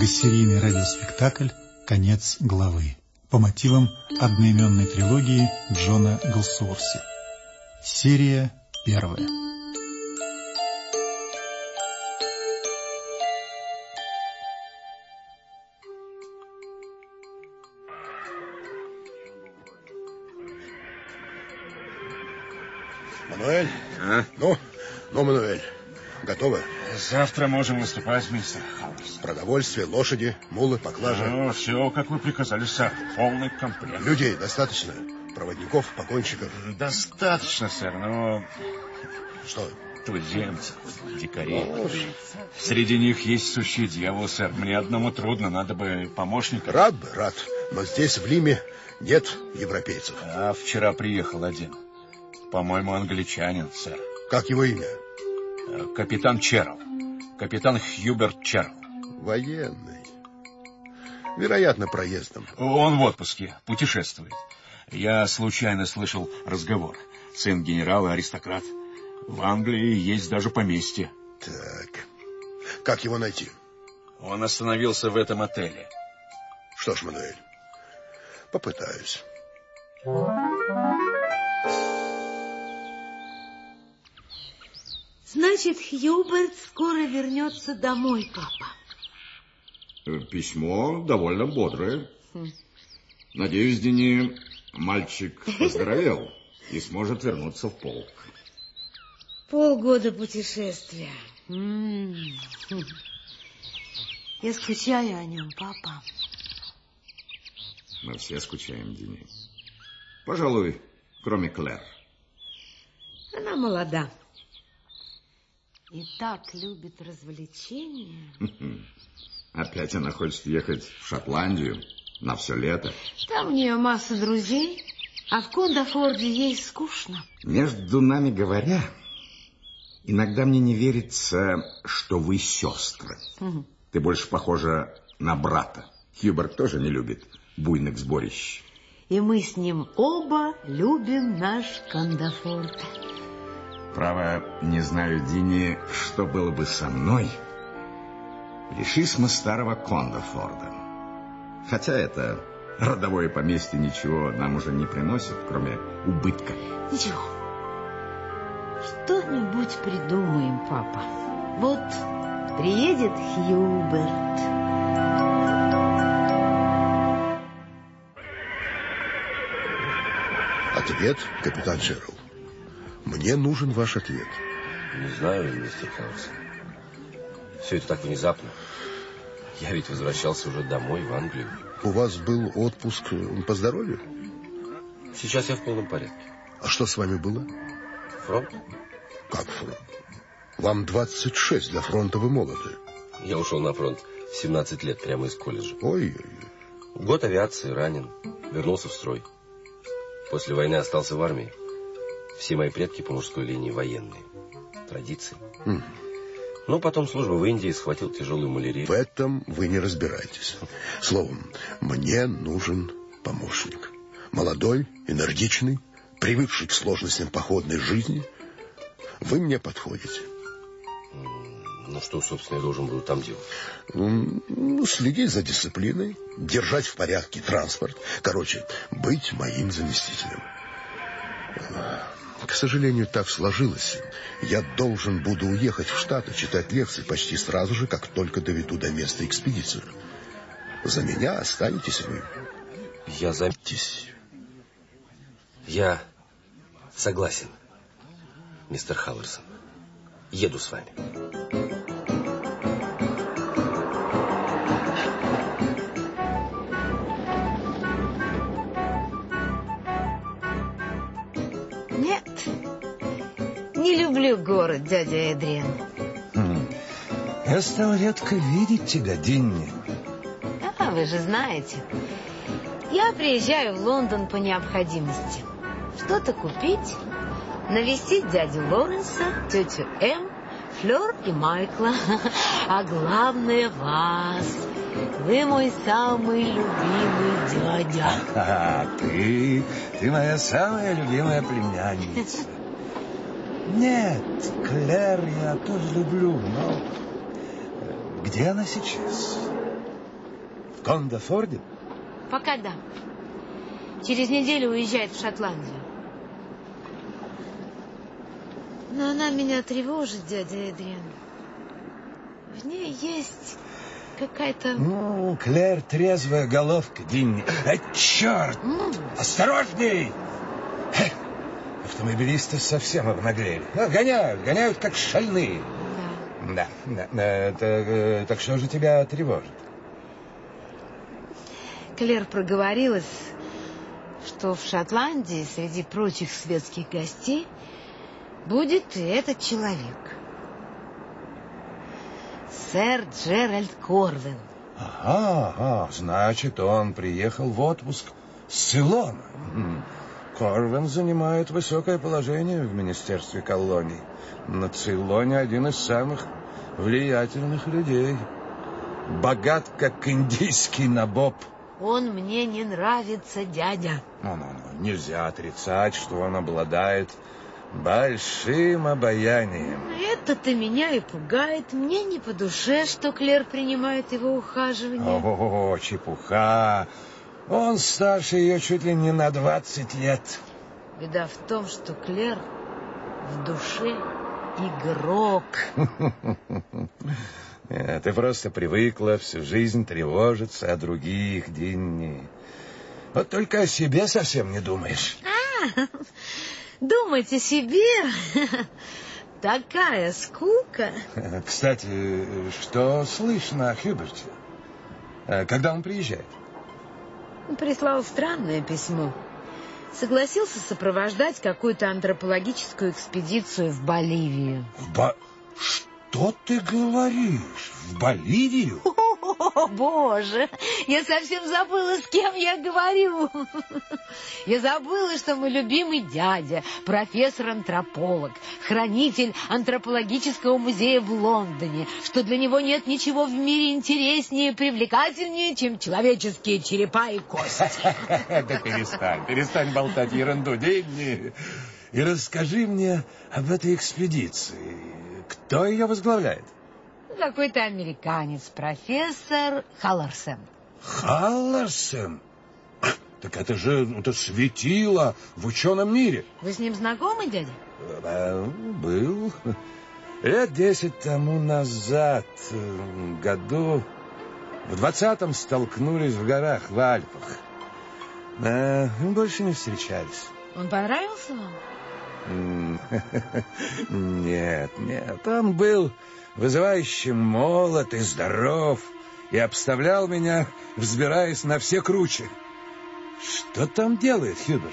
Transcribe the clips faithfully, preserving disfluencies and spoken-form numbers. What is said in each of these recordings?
многосерийный радиоспектакль «Конец главы» по мотивам одноименной трилогии Джона Голсуорси. Серия первая. Мануэль? А? Ну, ну, Мануэль, готово? Завтра можем выступать, мистер Хаус. Продовольствие, лошади, мулы, поклажа. Ну, все, как вы приказали, сэр. Полный комплект. Людей достаточно? Проводников, погонщиков? Достаточно, сэр, но... Что? Туземцы, дикари. Среди них есть сущий дьявол, сэр. Мне одному трудно, надо бы помощника. Рад бы, рад. Но здесь, в Лиме, нет европейцев. А вчера приехал один. По-моему, англичанин, сэр. Как его имя? Капитан Черрелл. Капитан Хьюберт Черрелл. Военный. Вероятно, проездом. Он в отпуске, путешествует. Я случайно слышал разговор. Сын генерала, аристократ. В Англии есть даже поместье. Так. Как его найти? Он остановился в этом отеле. Что ж, Мануэль, попытаюсь. Значит, Хьюберт скоро вернется домой, папа. Письмо довольно бодрое. Хм. Надеюсь, Дени, мальчик поздоровел и сможет вернуться в полк. Полгода путешествия. М-м-м. Я скучаю о нем, папа. Мы все скучаем, Дени. Пожалуй, кроме Клэр. Она молода. И так любит развлечения. Опять она хочет ехать в Шотландию на все лето. Там у нее масса друзей, а в Кондафорде ей скучно. Между нами говоря, иногда мне не верится, что вы сестры. Угу. Ты больше похожа на брата. Хьюберт тоже не любит буйных сборищ. И мы с ним оба любим наш Кондафорд. Право, не знаю, Дини, что было бы со мной, лишись мы старого Кондафорда. Хотя это родовое поместье ничего нам уже не приносит, кроме убытка. Ничего. Что-нибудь придумаем, папа. Вот приедет Хьюберт. Ответ, капитан Черрелл. Мне нужен ваш ответ. Не знаю, мистер Хаус. Все это так внезапно. Я ведь возвращался уже домой, в Англию. У вас был отпуск по здоровью? Сейчас я в полном порядке. А что с вами было? Фронт. Как фронт? Вам двадцать шесть, для фронта вы молоды. Я ушел на фронт в семнадцать лет, прямо из колледжа. Ой-ой-ой. Год авиации, ранен. Вернулся в строй. После войны остался в армии. Все мои предки по мужской линии военные. Традиции. Mm. Но потом служба в Индии, схватил тяжелую малярию. В этом вы не разбираетесь. Словом, мне нужен помощник. Молодой, энергичный, привыкший к сложностям походной жизни. Вы мне подходите. Ну, что, собственно, я должен буду там делать? Ну, следить за дисциплиной, держать в порядке транспорт. Короче, быть моим заместителем. К сожалению, так сложилось. Я должен буду уехать в Штаты, читать лекции почти сразу же, как только доведу до места экспедицию. За меня останетесь вы. Я заметьтесь. Я согласен, мистер Халверсон. Еду с вами. Не люблю город, дядя Эдриан. Хм. Я стал редко видеть тебя, Динни. А, вы же знаете. Я приезжаю в Лондон по необходимости. Что-то купить, навестить дядю Лоренса, тетю Эм, Флёр и Майкла. А главное вас. Вы мой самый любимый дядя. А, ты, ты моя самая любимая племянница. Нет, Клэр я тоже люблю, но где она сейчас? Кондафорде? Пока да. Через неделю уезжает в Шотландию. Но она меня тревожит, дядя Эдриан. В ней есть какая-то... Ну, Клэр, трезвая головка, Динни. А, черт! Mm. Осторожней! Автомобилисты совсем обнаглели. Ну, гоняют, гоняют, как шальные. Да. Да, да. Это, так что же тебя тревожит? Клэр проговорилась, что в Шотландии среди прочих светских гостей будет и этот человек. Сэр Джеральд Корвин. Ага, ага, значит, он приехал в отпуск с Цейлона. Корвин занимает высокое положение в Министерстве колоний. На Цейлоне один из самых влиятельных людей. Богат, как индийский набоб. Он мне не нравится, дядя. Ну-ну-ну, нельзя отрицать, что он обладает большим обаянием. Это-то меня и пугает. Мне не по душе, что Клэр принимает его ухаживание. О, чепуха. Он старше ее чуть ли не на двадцать лет. Беда в том, что Клэр в душе игрок. Ты просто привыкла всю жизнь тревожиться о других, Динни. Вот только о себе совсем не думаешь. А, думать о себе? Такая скука. Кстати, что слышно о Хьюберте? Когда он приезжает? Прислал странное письмо. Согласился сопровождать какую-то антропологическую экспедицию в Боливию. В Бо... Что ты говоришь? В Боливию? О, боже! Я совсем забыла, с кем я говорю. Я забыла, что мой любимый дядя, профессор-антрополог, хранитель антропологического музея в Лондоне, что для него нет ничего в мире интереснее и привлекательнее, чем человеческие черепа и кости. Да перестань, перестань болтать ерунду, Динни. И расскажи мне об этой экспедиции. Кто ее возглавляет? Какой-то американец, профессор Халларсон. Халларсон? Так это же это светило в ученом мире. Вы с ним знакомы, дядя? Был. Лет десять тому назад, году в двадцатом столкнулись в горах, в Альпах. А, больше не встречались. Он понравился вам? Нет, нет, он был вызывающе молод и здоров и обставлял меня, взбираясь на все круче. Что там делает Хьюберт?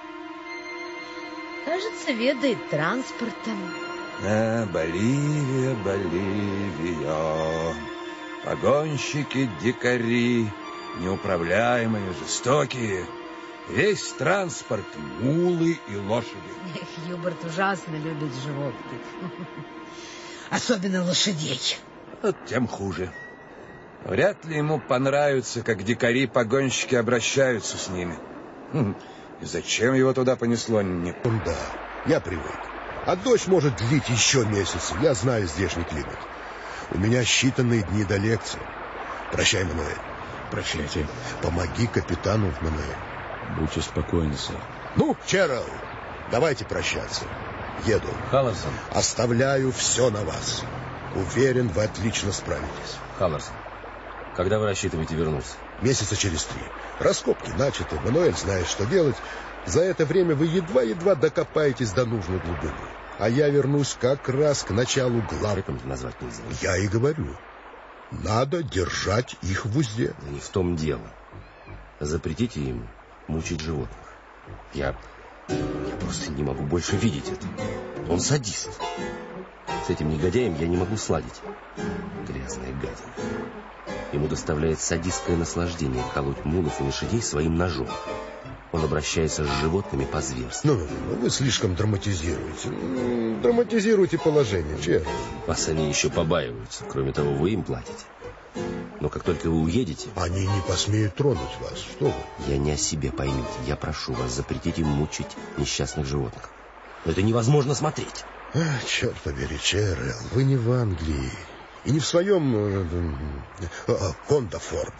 Кажется, ведает транспортом. А, Боливия, Боливия. Погонщики-дикари, неуправляемые, жестокие. Весь транспорт — мулы и лошади. Хьюберт ужасно любит животных. Особенно лошадей. Вот тем хуже. Вряд ли ему понравится, как дикари-погонщики обращаются с ними. И зачем его туда понесло? Не... Да, я привык. А дождь может длить еще месяц. Я знаю здешний климат. У меня считанные дни до лекции. Прощай, Мануэль. Прощайте. Помоги капитану, Мануэль. Будьте спокойны, сэр. Ну, Черрилл, давайте прощаться. Еду. Халларсон. Оставляю все на вас. Уверен, вы отлично справитесь. Халларсон, когда вы рассчитываете вернуться? Месяца через три. Раскопки начаты. Мануэль знает, что делать. За это время вы едва-едва докопаетесь до нужной глубины. А я вернусь как раз к началу глав. Рыком назвать нельзя. Я и говорю. Надо держать их в узде. Не в том дело. Запретите им мучить животных. Я... Я просто не могу больше видеть это. Он садист. С этим негодяем я не могу сладить. Грязная гадина. Ему доставляет садистское наслаждение колоть мулов и лошадей своим ножом. Он обращается с животными по-зверски. Ну, ну, вы слишком драматизируете. Драматизируйте положение, Черрилл. Вас они еще побаиваются. Кроме того, вы им платите. Но как только вы уедете... Они не посмеют тронуть вас. Что вы? Я не о себе, поймите. Я прошу вас, запретить им мучить несчастных животных. Но это невозможно смотреть. А, черт побери, Черрилл, вы не в Англии. И не в своем э, э, Кондафорде.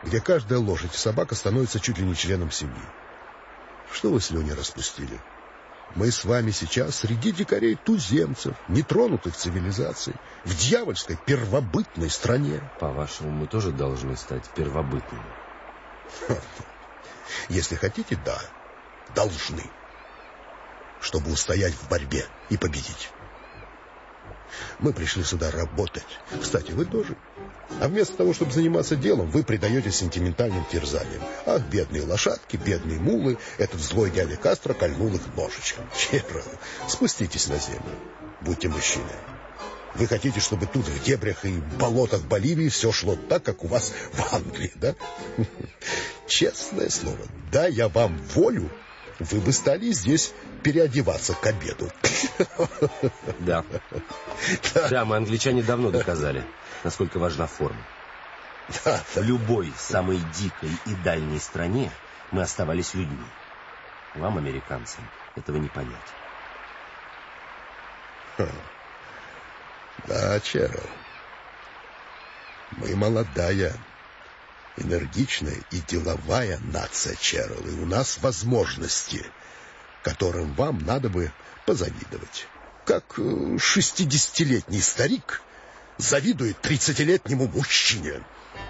где каждая лошадь и собака становится чуть ли не членом семьи. Что вы слюни распустили? Мы с вами сейчас среди дикарей-туземцев, нетронутых цивилизацией, в дьявольской первобытной стране. По-вашему, мы тоже должны стать первобытными? Если хотите, да, должны, чтобы устоять в борьбе и победить. Мы пришли сюда работать. Кстати, вы тоже. А вместо того, чтобы заниматься делом, вы предаетесь сентиментальным терзаниям. Ах, бедные лошадки, бедные мулы, этот злой дядя Кастро кольнул их ножичком. Черт, спуститесь на землю, будьте мужчиной. Вы хотите, чтобы тут в дебрях и болотах Боливии все шло так, как у вас в Англии, да? Честное слово, дай я вам волю, вы бы стали здесь переодеваться к обеду. Да. Да, мы, англичане, давно доказали, насколько важна форма. Да. В любой самой дикой и дальней стране мы оставались людьми. Вам, американцам, этого не понять. Да, Черил. Мы молодая, энергичная и деловая нация, Черил, и у нас возможности, которым вам надо бы позавидовать. Как шестидесятилетний старик завидует тридцатилетнему мужчине.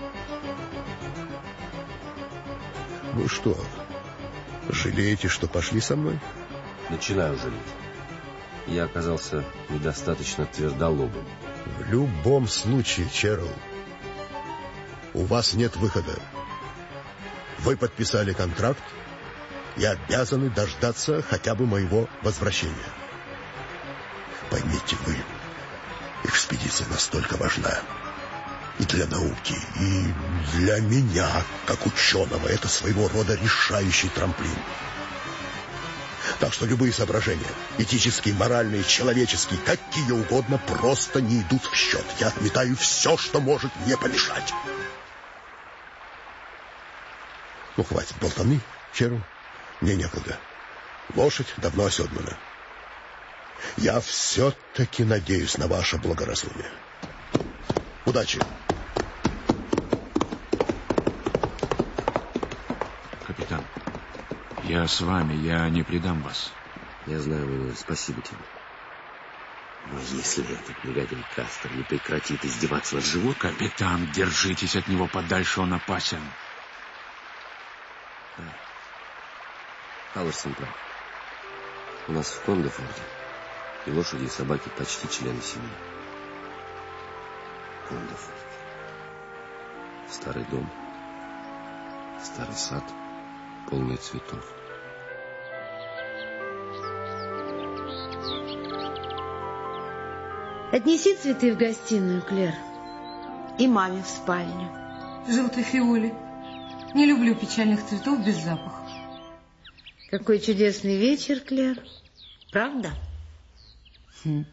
Ну что, жалеете, что пошли со мной? Начинаю жалеть. Я оказался недостаточно твердолобым. В любом случае, Черил, у вас нет выхода. Вы подписали контракт и обязаны дождаться хотя бы моего возвращения. Поймите вы, экспедиция настолько важна и для науки, и для меня, как ученого. Это своего рода решающий трамплин. Так что любые соображения, этические, моральные, человеческие, какие угодно, просто не идут в счет. Я отметаю все, что может мне помешать. Ну, хватит болтовни, Черил. Мне некогда. Лошадь давно оседлана. Я все-таки надеюсь на ваше благоразумие. Удачи. Капитан, я с вами, я не предам вас. Я знаю, милый, спасибо тебе. Но если этот негодяй Кастро не прекратит издеваться над животным... Капитан, держитесь от него подальше, он опасен. Да. Алларсон прав. У нас в Кондофорде и лошади, и собаки почти члены семьи. Кондофорд. Старый дом, старый сад, полный цветов. Отнеси цветы в гостиную, Клэр, и маме в спальню. Желтый фиоли. Не люблю печальных цветов без запаха. Какой чудесный вечер, Клэр. Правда? Хм.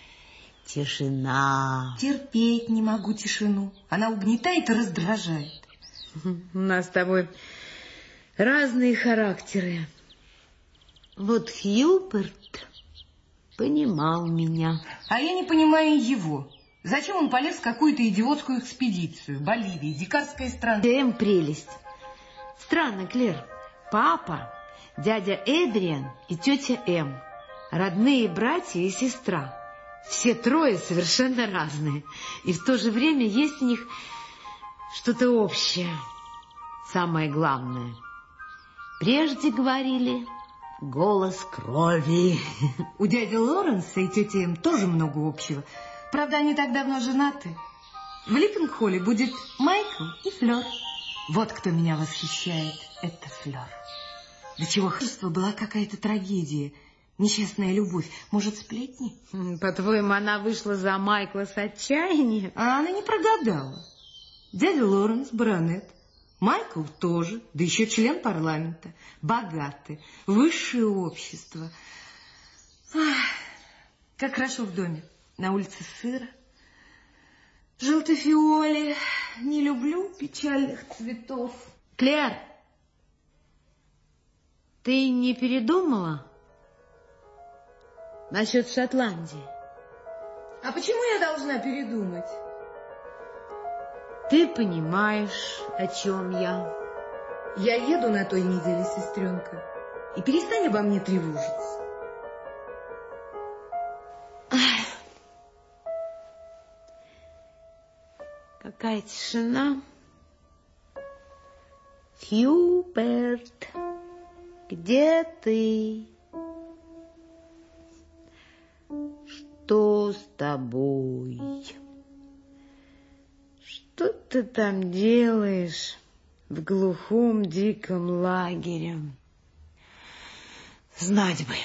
Тишина. Терпеть не могу тишину. Она угнетает и раздражает. У нас с тобой разные характеры. Вот Хьюберт понимал меня. А я не понимаю его. Зачем он полез в какую-то идиотскую экспедицию? Боливия, дикарская страна. Эм, прелесть. Странно, Клэр. Папа, дядя Эдриан и тетя Эм. Родные братья и сестра. Все трое совершенно разные. И в то же время есть в них что-то общее. Самое главное. Прежде говорили голос крови. У дяди Лоренса и тети Эм тоже много общего. Правда, они так давно женаты. В Липпенхолле будет Майкл и Флёр. Вот кто меня восхищает. Это Флёр. До чего хрство была какая-то трагедия. Несчастная любовь. Может, сплетни? По-твоему, она вышла за Майкла с отчаяния? А она не прогадала. Дядя Лоренс баронет. Майкл тоже, да еще член парламента. Богатый, высшее общество. Ах, как хорошо в доме. На улице сыро. Желтый фиоли. Не люблю печальных цветов. Клэр, ты не передумала насчет Шотландии? А почему я должна передумать? Ты понимаешь, о чем я. Я еду на той неделе, сестренка, и перестань обо мне тревожиться. Какая тишина. Хьюберт, где ты? Что с тобой? Что ты там делаешь в глухом диком лагере? Знать бы.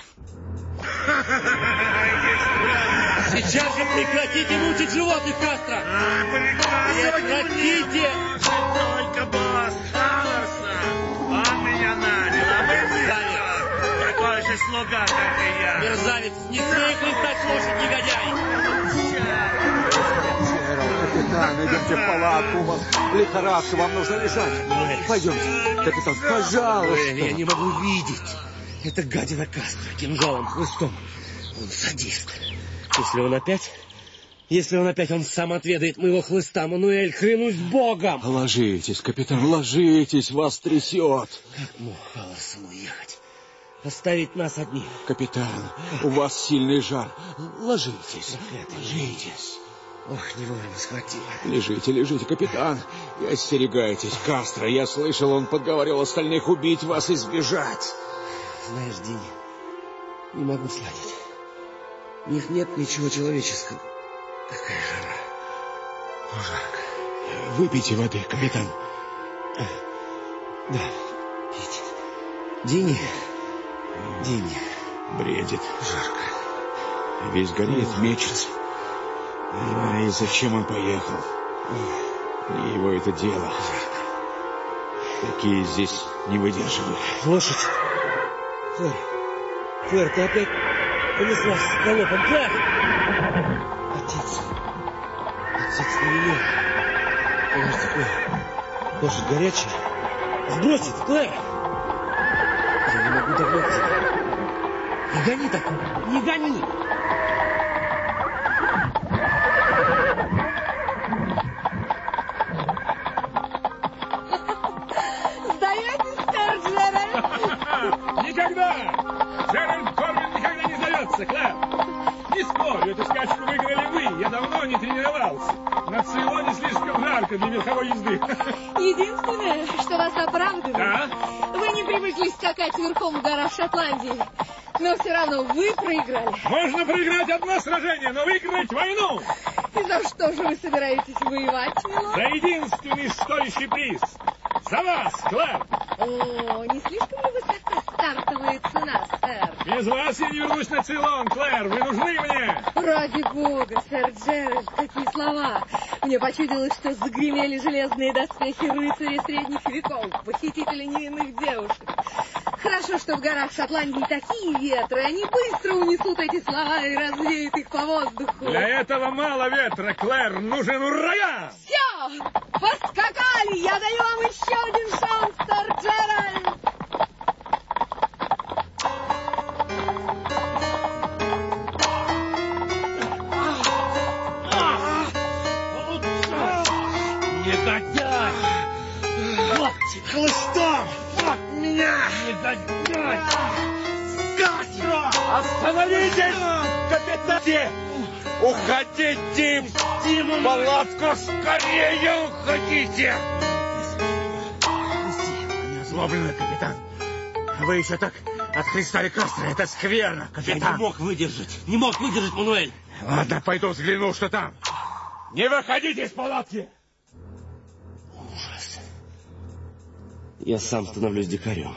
Сейчас же прекратите мучить животных, Кастро! Прекратите! Только босс Халлорса! Он меня нанял, а вы мерзавец! Такой же слуга, как и я! Мерзавец! Не смей хлестать лошадь, негодяй! Капитан, идемте в палатку, у вас лихорадка, вам нужно лежать. Пойдемте, капитан, пожалуйста. Я не могу видеть. Это гадина Кастро кинжалом, хлыстом. Он садист. Если он опять... Если он опять, он сам отведает моего хлыста, Мануэль, клянусь Богом! Ложитесь, капитан, ложитесь, вас трясет. Как мог Халлорсон уехать? Оставить нас одних? Капитан, у вас сильный жар. Ложитесь, Проклятый. ложитесь. Ох, не вовремя схватил. Лежите, лежите, капитан. И остерегайтесь, Кастро. Я слышал, он подговорил остальных убить вас и сбежать. Знаешь, Динни, не могу сладить. В них нет ничего человеческого. Такая жара. Ну, жарко. Выпейте воды, капитан. Да, пить. Динни, Динни. Бредит. Жарко. Весь горит, мечется. А и зачем он поехал? Не его это дело. Такие здесь не выдерживают. Лошадь. Клэр, Клэр, ты опять понеслась с галопом. Клэр! Отец. Отец на меня. Кажется, Клэр. Лошадь горячая. Сбросит, Клэр! Я не могу догнать тебя. Не гони так, не гони! Никогда! Джеральд Корвин никогда не сдается, Клэр! Не спорю, эту скачку выиграли вы. Я давно не тренировался. На Цейлоне слишком жарко для верховой езды. Единственное, что вас оправдывает, да? Вы не привыкли скакать верхом в горах Шотландии. Но все равно вы проиграли. Можно проиграть одно сражение, но выиграть войну! И за что же вы собираетесь воевать, милорд? За единственный стоящий приз. За вас, Клэр! О, не слишком ли высока стартовая цена, сэр? Без вас я не вернусь на Цейлон, Клэр. Вы нужны мне. Ради бога, сэр Джеральд, какие слова. Мне почудилось, что загремели железные доспехи рыцаря средних веков, похитители невинных девушек. Хорошо, что в горах Шотландии такие ветры, они быстро унесут эти слова и развеют их по воздуху. Для этого мало ветра, Клэр, нужен ураган! Все, поскакали, я даю вам еще один шанс, сэр Джеральд! Негодяй! Вот тебе! Хлыстом! Вот меня! Негодяй! Кастро! Остановитесь! Капитан! Уходите! В палатку! Скорее уходите! Озлобленный капитан! Вы еще так отхлестали Кастро. Это скверно, капитан! Я не мог выдержать! Не мог выдержать, Мануэль! Ладно, пойду взгляну, что там. Не выходите из палатки! Ужас. Я сам становлюсь дикарем.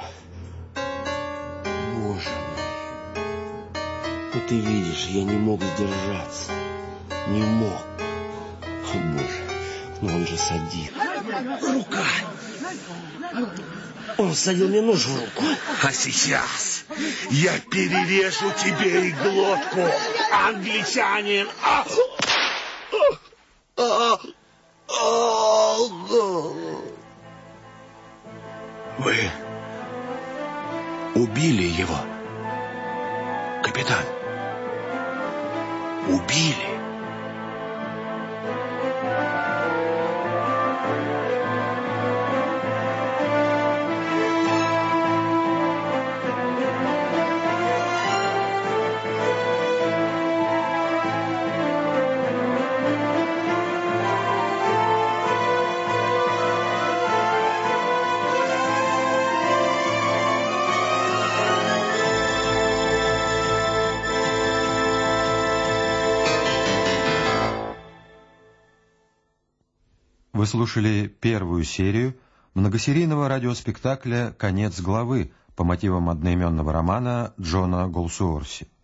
Боже мой. Ну ты видишь, я не мог сдержаться. Не мог. О, Боже. Но он же садит. Рука. Он всадил мне нож в руку. А сейчас я перережу тебе и глотку, англичанин. А! Вы убили его, капитан. Убили. Вы слушали первую серию многосерийного радиоспектакля «Конец главы» по мотивам одноименного романа Джона Голсуорси.